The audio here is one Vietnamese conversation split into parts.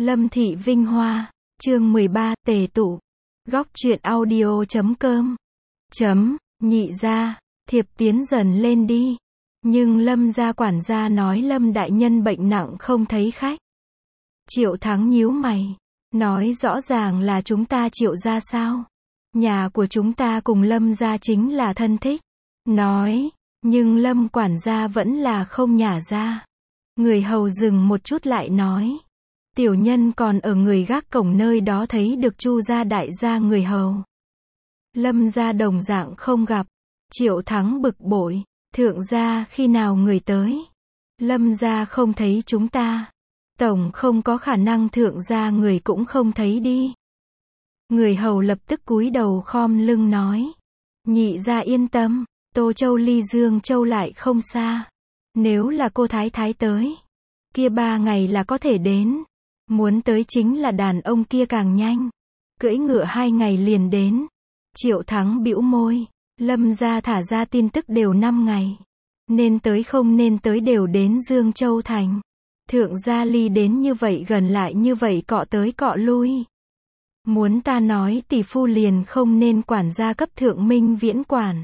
Lâm Thị Vinh Hoa, chương 13, tề tụ. Góc truyện audio.com. Nhị gia, thiệp tiến dần lên đi. Nhưng Lâm gia quản gia nói Lâm đại nhân bệnh nặng không thấy khách. Triệu Thắng nhíu mày, nói rõ ràng là chúng ta Triệu gia sao? Nhà của chúng ta cùng Lâm gia chính là thân thích. Nói, nhưng Lâm quản gia vẫn là không nhả ra. Người hầu dừng một chút lại nói. Tiểu nhân còn ở người gác cổng nơi đó thấy được Chu gia đại gia người hầu. Lâm gia đồng dạng không gặp. Triệu Thắng bực bội, thượng gia khi nào người tới? Lâm gia không thấy chúng ta. Tổng không có khả năng thượng gia người cũng không thấy đi. Người hầu lập tức cúi đầu khom lưng nói. Nhị gia yên tâm, Tô Châu ly Dương Châu lại không xa. Nếu là cô thái thái tới, kia 3 ngày là có thể đến. Muốn tới chính là đàn ông kia càng nhanh. Cưỡi ngựa 2 ngày liền đến. Triệu Thắng bĩu môi. Lâm gia thả ra tin tức đều 5 ngày. Nên tới không nên tới đều đến Dương Châu thành. Thượng gia ly đến như vậy gần lại như vậy cọ tới cọ lui. Muốn ta nói tỷ phu liền không nên quản gia cấp thượng minh viễn quản.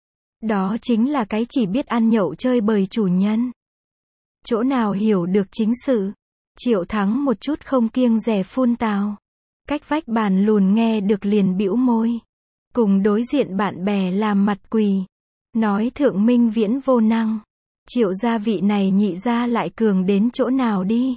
Đó chính là cái chỉ biết ăn nhậu chơi bời chủ nhân. Chỗ nào hiểu được chính sự. Triệu Thắng một chút không kiêng dè phun tào. Cách vách bàn lùn nghe được liền bĩu môi. Cùng đối diện bạn bè làm mặt quỳ. Nói thượng minh viễn vô năng. Triệu gia vị này nhị gia lại cường đến chỗ nào đi.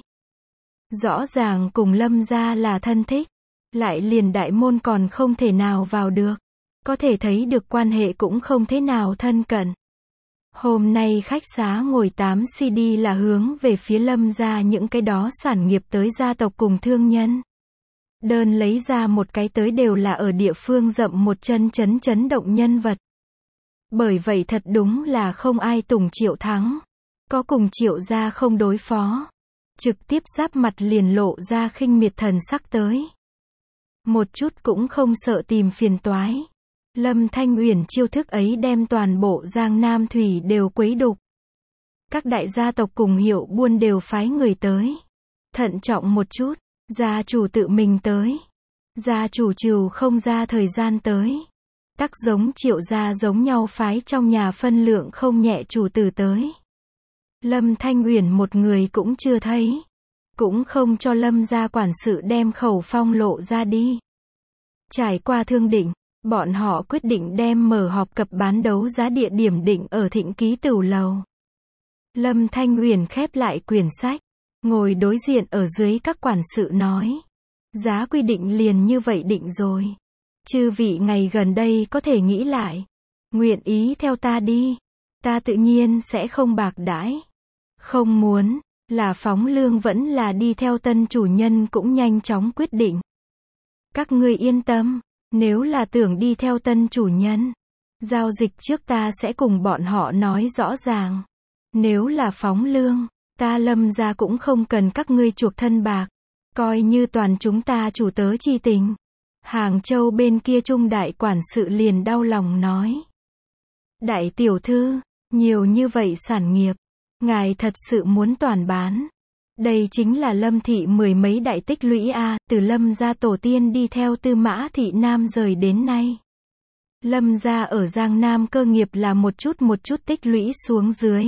Rõ ràng cùng Lâm gia là thân thích. Lại liền đại môn còn không thể nào vào được. Có thể thấy được quan hệ cũng không thế nào thân cận. Hôm nay khách xá ngồi 8 CD là hướng về phía Lâm gia những cái đó sản nghiệp tới gia tộc cùng thương nhân. Đơn lấy ra một cái tới đều là ở địa phương dậm một chân chấn động nhân vật. Bởi vậy thật đúng là không ai tùng Triệu Thắng. Có cùng Triệu gia không đối phó. Trực tiếp giáp mặt liền lộ ra khinh miệt thần sắc tới. Một chút cũng không sợ tìm phiền toái. Lâm Thanh Uyển chiêu thức ấy đem toàn bộ Giang Nam Thủy đều quấy đục. Các đại gia tộc cùng hiệu buôn đều phái người tới. Thận trọng một chút, gia chủ tự mình tới. Gia chủ trừ không ra thời gian tới. Tắc giống Triệu gia giống nhau phái trong nhà phân lượng không nhẹ chủ tử tới. Lâm Thanh Uyển một người cũng chưa thấy. Cũng không cho Lâm gia quản sự đem khẩu phong lộ ra đi. Trải qua thương định. Bọn họ quyết định đem mở họp cập bán đấu giá địa điểm định ở Thịnh Ký Tửu Lầu. Lâm Thanh Uyển khép lại quyển sách, ngồi đối diện ở dưới các quản sự nói. Giá quy định liền như vậy định rồi. Chư vị ngày gần đây có thể nghĩ lại. Nguyện ý theo ta đi. Ta tự nhiên sẽ không bạc đãi. Không muốn, là phóng lương vẫn là đi theo tân chủ nhân cũng nhanh chóng quyết định. Các ngươi yên tâm. Nếu là tưởng đi theo tân chủ nhân, giao dịch trước ta sẽ cùng bọn họ nói rõ ràng. Nếu là phóng lương, ta Lâm gia cũng không cần các ngươi chuộc thân bạc. Coi như toàn chúng ta chủ tớ chi tình. Hàng Châu bên kia Trung đại quản sự liền đau lòng nói. Đại tiểu thư, nhiều như vậy sản nghiệp, ngài thật sự muốn toàn bán. Đây chính là Lâm thị 10 mấy đại tích lũy a, từ Lâm gia tổ tiên đi theo Tư Mã thị Nam rời đến nay. Lâm gia ở Giang Nam cơ nghiệp là một chút tích lũy xuống dưới.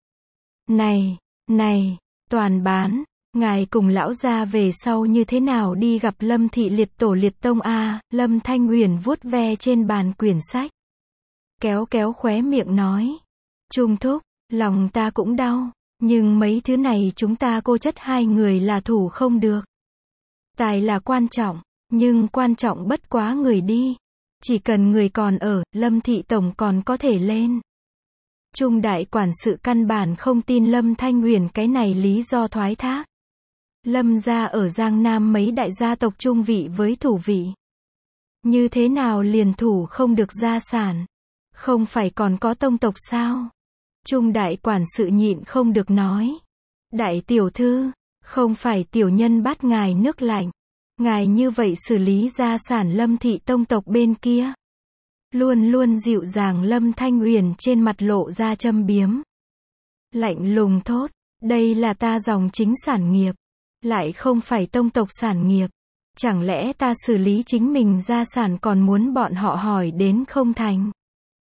Này, toàn bán, ngài cùng lão gia về sau như thế nào đi gặp Lâm thị liệt tổ liệt tông a? Lâm Thanh Uyển vuốt ve trên bàn quyển sách. Kéo khóe miệng nói. Trung thúc, lòng ta cũng đau. Nhưng mấy thứ này chúng ta cô chất 2 người là thủ không được. Tài là quan trọng, nhưng quan trọng bất quá người đi. Chỉ cần người còn ở, Lâm thị tổng còn có thể lên. Trung đại quản sự căn bản không tin Lâm Thanh Uyển cái này lý do thoái thác. Lâm gia ở Giang Nam mấy đại gia tộc trung vị với thủ vị. Như thế nào liền thủ không được gia sản? Không phải còn có tông tộc sao? Trung đại quản sự nhịn không được nói. Đại tiểu thư, không phải tiểu nhân bắt ngài nước lạnh. Ngài như vậy xử lý gia sản Lâm thị tông tộc bên kia. Luôn dịu dàng Lâm Thanh Uyển trên mặt lộ ra châm biếm. Lạnh lùng thốt, đây là ta dòng chính sản nghiệp. Lại không phải tông tộc sản nghiệp. Chẳng lẽ ta xử lý chính mình gia sản còn muốn bọn họ hỏi đến không thành?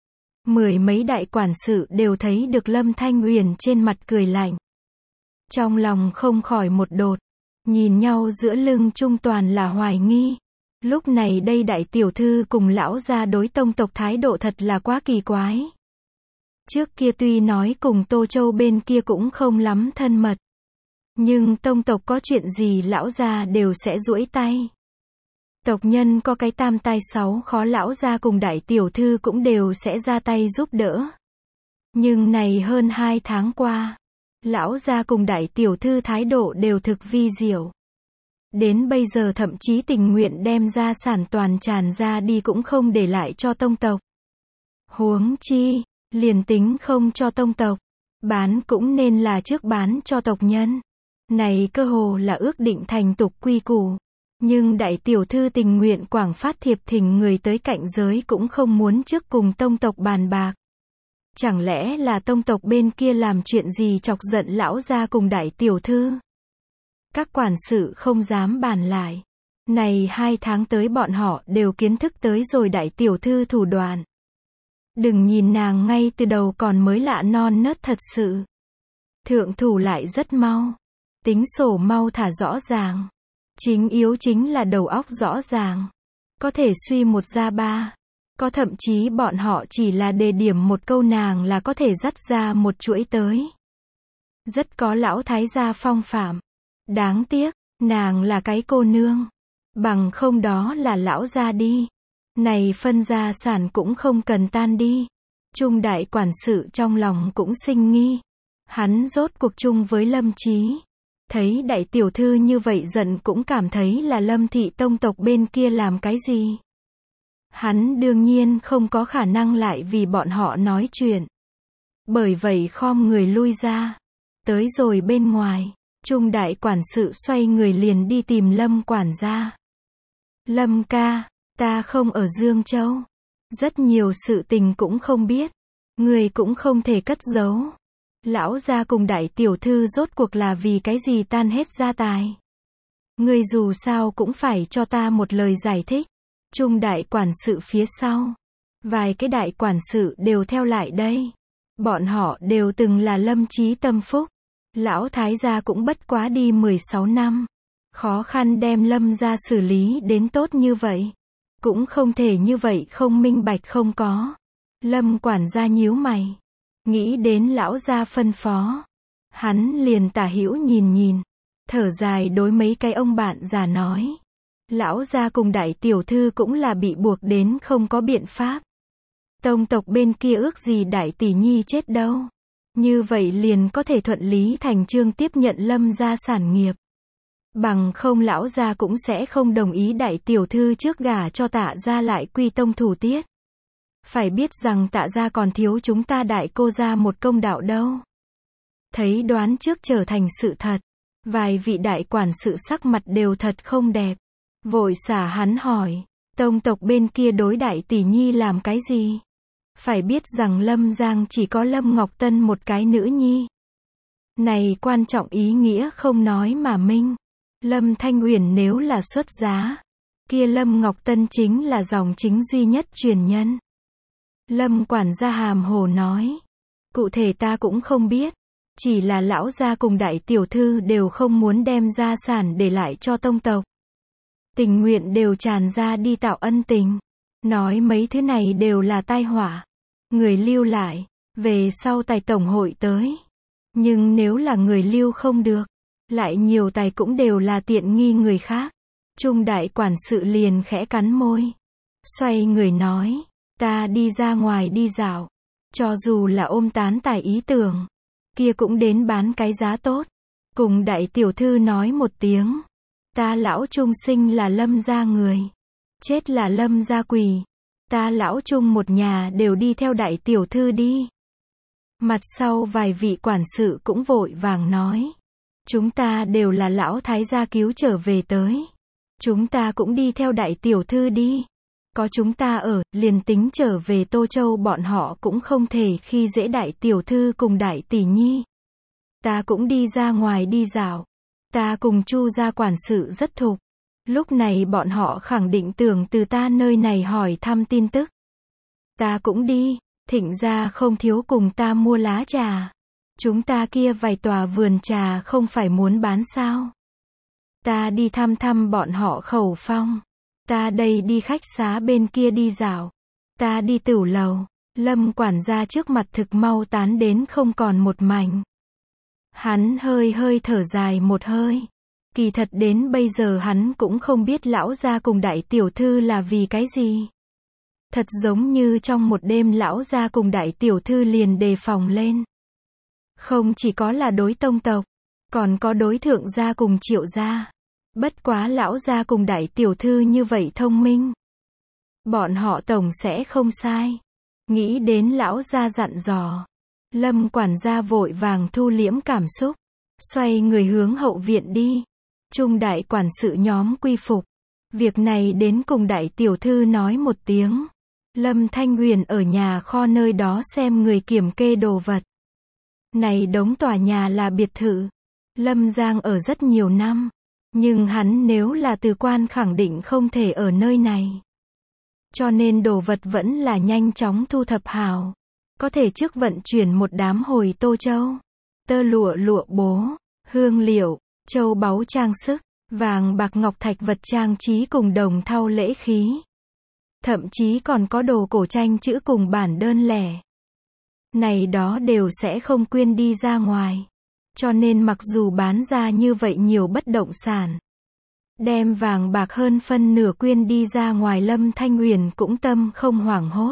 Mười mấy đại quản sự đều thấy được Lâm Thanh Uyển trên mặt cười lạnh. Trong lòng không khỏi một đột. Nhìn nhau giữa lưng chung toàn là hoài nghi. Lúc này đây đại tiểu thư cùng lão gia đối tông tộc thái độ thật là quá kỳ quái. Trước kia tuy nói cùng Tô Châu bên kia cũng không lắm thân mật. Nhưng tông tộc có chuyện gì lão gia đều sẽ duỗi tay. Tộc nhân có cái tam tai sáu khó lão gia cùng đại tiểu thư cũng đều sẽ ra tay giúp đỡ. Nhưng này hơn 2 tháng qua, lão gia cùng đại tiểu thư thái độ đều thực vi diệu. Đến bây giờ thậm chí tình nguyện đem gia sản toàn tràn ra đi cũng không để lại cho tông tộc. Huống chi, liền tính không cho tông tộc, bán cũng nên là trước bán cho tộc nhân. Này cơ hồ là ước định thành tục quy củ. Nhưng đại tiểu thư tình nguyện quảng phát thiệp thỉnh người tới cạnh giới cũng không muốn trước cùng tông tộc bàn bạc. Chẳng lẽ là tông tộc bên kia làm chuyện gì chọc giận lão gia cùng đại tiểu thư? Các quản sự không dám bàn lại. Này 2 tháng tới bọn họ đều kiến thức tới rồi đại tiểu thư thủ đoạn. Đừng nhìn nàng ngay từ đầu còn mới lạ non nớt thật sự. Thượng thủ lại rất mau. Tính sổ mau thả rõ ràng. Chính yếu chính là đầu óc rõ ràng. Có thể suy một ra ba. Có thậm chí bọn họ chỉ là đề điểm một câu nàng là có thể dắt ra một chuỗi tới. Rất có lão thái gia phong phạm. Đáng tiếc, nàng là cái cô nương. Bằng không đó là lão gia đi. Này phân gia sản cũng không cần tan đi. Trung đại quản sự trong lòng cũng sinh nghi. Hắn rốt cuộc chung với Lâm Chí. Thấy đại tiểu thư như vậy giận cũng cảm thấy là Lâm thị tông tộc bên kia làm cái gì. Hắn đương nhiên không có khả năng lại vì bọn họ nói chuyện. Bởi vậy khom người lui ra. Tới rồi bên ngoài, Trung đại quản sự xoay người liền đi tìm Lâm quản gia. Lâm ca, ta không ở Dương Châu. Rất nhiều sự tình cũng không biết. Người cũng không thể cất giấu. Lão gia cùng đại tiểu thư rốt cuộc là vì cái gì tan hết gia tài. Người dù sao cũng phải cho ta một lời giải thích. Trung đại quản sự phía sau. Vài cái đại quản sự đều theo lại đây. Bọn họ đều từng là Lâm Chí tâm phúc. Lão thái gia cũng bất quá đi 16 năm. Khó khăn đem Lâm gia xử lý đến tốt như vậy. Cũng không thể như vậy không minh bạch không có. Lâm quản gia nhíu mày. Nghĩ đến lão gia phân phó. Hắn liền tả hữu nhìn nhìn. Thở dài đối mấy cái ông bạn già nói. Lão gia cùng đại tiểu thư cũng là bị buộc đến không có biện pháp. Tông tộc bên kia ước gì đại tỷ nhi chết đâu. Như vậy liền có thể thuận lý thành chương tiếp nhận Lâm gia sản nghiệp. Bằng không lão gia cũng sẽ không đồng ý đại tiểu thư trước gả cho Tạ gia lại quy tông thủ tiết. Phải biết rằng Tạ gia còn thiếu chúng ta đại cô gia một công đạo đâu. Thấy đoán trước trở thành sự thật. Vài vị đại quản sự sắc mặt đều thật không đẹp. Vội xả hắn hỏi. Tông tộc bên kia đối đại tỷ nhi làm cái gì? Phải biết rằng Lâm Giang chỉ có Lâm Ngọc Tân một cái nữ nhi. Này quan trọng ý nghĩa không nói mà minh. Lâm Thanh Uyển nếu là xuất giá. Kia Lâm Ngọc Tân chính là dòng chính duy nhất truyền nhân. Lâm quản gia hàm hồ nói. Cụ thể ta cũng không biết. Chỉ là lão gia cùng đại tiểu thư đều không muốn đem gia sản để lại cho tông tộc. Tình nguyện đều tràn ra đi tạo ân tình. Nói mấy thứ này đều là tai họa. Người lưu lại. Về sau tài tổng hội tới. Nhưng nếu là người lưu không được. Lại nhiều tài cũng đều là tiện nghi người khác. Trung đại quản sự liền khẽ cắn môi. Xoay người nói. Ta đi ra ngoài đi dạo. Cho dù là ôm tán tài ý tưởng. Kia cũng đến bán cái giá tốt. Cùng đại tiểu thư nói một tiếng. Ta lão Trung sinh là Lâm gia người. Chết là Lâm gia quỷ. Ta lão Trung một nhà đều đi theo đại tiểu thư đi. Mặt sau vài vị quản sự cũng vội vàng nói. Chúng ta đều là lão thái gia cứu trở về tới. Chúng ta cũng đi theo đại tiểu thư đi. Có chúng ta ở, liền tính trở về Tô Châu bọn họ cũng không thể khi dễ đại tiểu thư cùng đại tỷ nhi. Ta cũng đi ra ngoài đi dạo. Ta cùng Chu gia quản sự rất thục. Lúc này bọn họ khẳng định tưởng từ ta nơi này hỏi thăm tin tức. Ta cũng đi, Thịnh gia không thiếu cùng ta mua lá trà. Chúng ta kia vài tòa vườn trà không phải muốn bán sao? Ta đi thăm thăm bọn họ khẩu phong. Ta đây đi khách xá bên kia đi dạo. Ta đi tửu lầu. Lâm quản gia trước mặt thực mau tán đến không còn một mảnh. Hắn hơi hơi thở dài một hơi. Kỳ thật đến bây giờ hắn cũng không biết lão gia cùng đại tiểu thư là vì cái gì. Thật giống như trong một đêm lão gia cùng đại tiểu thư liền đề phòng lên. Không chỉ có là đối tông tộc, còn có đối thượng gia cùng Triệu gia. Bất quá lão gia cùng đại tiểu thư như vậy thông minh. Bọn họ tổng sẽ không sai. Nghĩ đến lão gia dặn dò. Lâm quản gia vội vàng thu liễm cảm xúc. Xoay người hướng hậu viện đi. Trung đại quản sự nhóm quy phục. Việc này đến cùng đại tiểu thư nói một tiếng. Lâm Thanh Huyền ở nhà kho nơi đó xem người kiểm kê đồ vật. Này đống tòa nhà là biệt thự. Lâm Giang ở rất nhiều năm. Nhưng hắn nếu là từ quan khẳng định không thể ở nơi này. Cho nên đồ vật vẫn là nhanh chóng thu thập hào. Có thể trước vận chuyển một đám hồi Tô Châu. Tơ lụa lụa bố, hương liệu, châu báu trang sức, vàng bạc ngọc thạch vật trang trí cùng đồng thau lễ khí. Thậm chí còn có đồ cổ tranh chữ cùng bản đơn lẻ. Này đó đều sẽ không quyên đi ra ngoài. Cho nên mặc dù bán ra như vậy nhiều bất động sản. Đem vàng bạc hơn phân nửa quyên đi ra ngoài, Lâm Thanh Huyền cũng tâm không hoảng hốt.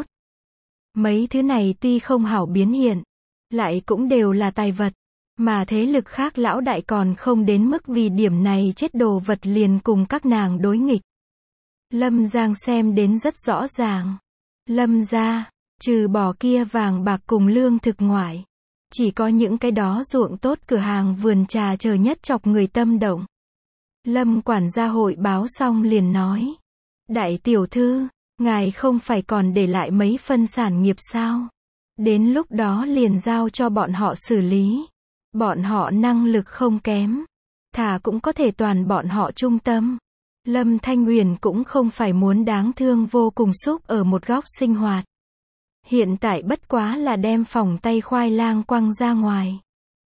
Mấy thứ này tuy không hảo biến hiện, lại cũng đều là tài vật. Mà thế lực khác lão đại còn không đến mức vì điểm này chết đồ vật liền cùng các nàng đối nghịch. Lâm Giang xem đến rất rõ ràng. Lâm gia, trừ bỏ kia vàng bạc cùng lương thực ngoại, chỉ có những cái đó ruộng tốt cửa hàng vườn trà chờ nhất chọc người tâm động. Lâm quản gia hội báo xong liền nói. Đại tiểu thư, ngài không phải còn để lại mấy phân sản nghiệp sao? Đến lúc đó liền giao cho bọn họ xử lý. Bọn họ năng lực không kém. Thà cũng có thể toàn bọn họ trung tâm. Lâm Thanh Huyền cũng không phải muốn đáng thương vô cùng xúc ở một góc sinh hoạt. Hiện tại bất quá là đem phòng tay khoai lang quăng ra ngoài.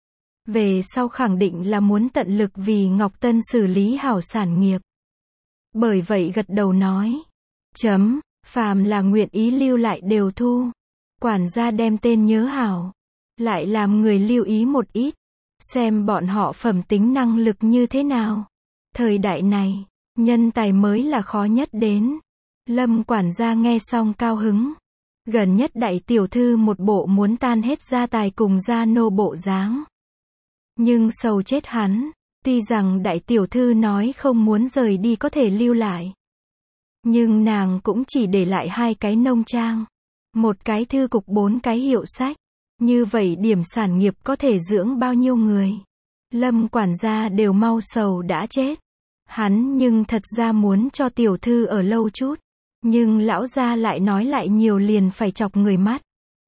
Về sau khẳng định là muốn tận lực vì Ngọc Tân xử lý hảo sản nghiệp. Bởi vậy gật đầu nói. Phàm là nguyện ý lưu lại đều thu. Quản gia đem tên nhớ hảo. Lại làm người lưu ý một ít. Xem bọn họ phẩm tính năng lực như thế nào. Thời đại này, nhân tài mới là khó nhất đến. Lâm quản gia nghe xong cao hứng. Gần nhất đại tiểu thư một bộ muốn tan hết gia tài cùng gia nô bộ dáng. Nhưng sầu chết hắn. Tuy rằng đại tiểu thư nói không muốn rời đi có thể lưu lại. Nhưng nàng cũng chỉ để lại 2 cái nông trang. 1 cái thư cục, 4 cái hiệu sách. Như vậy điểm sản nghiệp có thể dưỡng bao nhiêu người. Lâm quản gia đều mau sầu đã chết. Hắn nhưng thật ra muốn cho tiểu thư ở lâu chút. Nhưng lão gia lại nói lại nhiều liền phải chọc người mắt.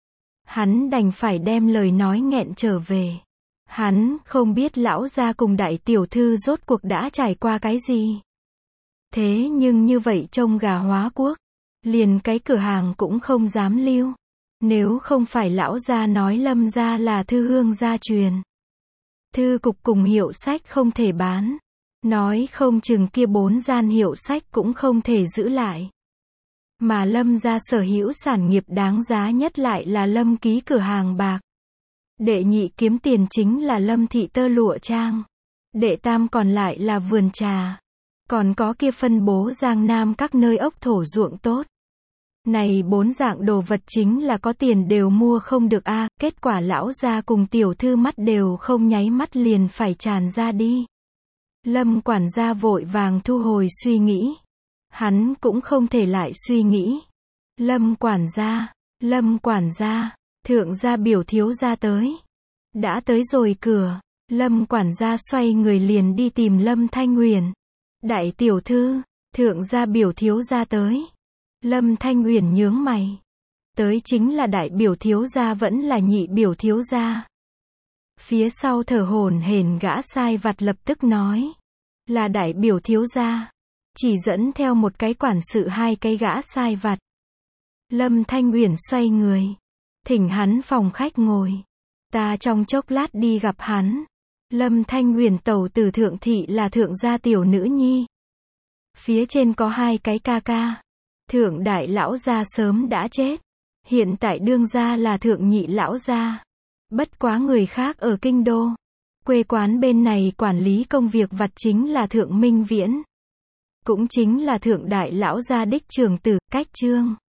Hắn đành phải đem lời nói nghẹn trở về. Hắn không biết lão gia cùng đại tiểu thư rốt cuộc đã trải qua cái gì. Thế nhưng như vậy trông gà hóa quốc. Liền cái cửa hàng cũng không dám lưu. Nếu không phải lão gia nói Lâm gia là thư hương gia truyền. Thư cục cùng hiệu sách không thể bán. Nói không chừng kia 4 gian hiệu sách cũng không thể giữ lại. Mà Lâm gia sở hữu sản nghiệp đáng giá nhất lại là Lâm ký cửa hàng bạc. Đệ nhị kiếm tiền chính là Lâm thị tơ lụa trang. Đệ tam còn lại là vườn trà. Còn có kia phân bố Giang Nam các nơi ốc thổ ruộng tốt. Này 4 dạng đồ vật chính là có tiền đều mua không được a. Kết quả lão gia cùng tiểu thư mắt đều không nháy mắt liền phải tràn ra đi. Lâm quản gia vội vàng thu hồi suy nghĩ. Hắn cũng không thể lại suy nghĩ. Lâm quản gia, thượng gia biểu thiếu gia tới. Đã tới rồi cửa. Lâm quản gia xoay người liền đi tìm Lâm Thanh Huyền. Đại tiểu thư, thượng gia biểu thiếu gia tới. Lâm Thanh Huyền nhướng mày. Tới chính là đại biểu thiếu gia vẫn là nhị biểu thiếu gia. Phía sau thở hổn hển gã sai vặt lập tức nói. Là đại biểu thiếu gia. Chỉ dẫn theo một cái quản sự hai cái gã sai vặt. Lâm Thanh Uyển xoay người. Thỉnh hắn phòng khách ngồi. Ta trong chốc lát đi gặp hắn. Lâm Thanh Uyển tẩu tử Thượng thị là thượng gia tiểu nữ nhi. Phía trên có hai cái ca ca. Thượng đại lão gia sớm đã chết. Hiện tại đương gia là thượng nhị lão gia. Bất quá người khác ở kinh đô. Quê quán bên này quản lý công việc vặt chính là thượng Minh Viễn. Cũng chính là thượng đại lão gia đích trưởng tử, Cách Trương.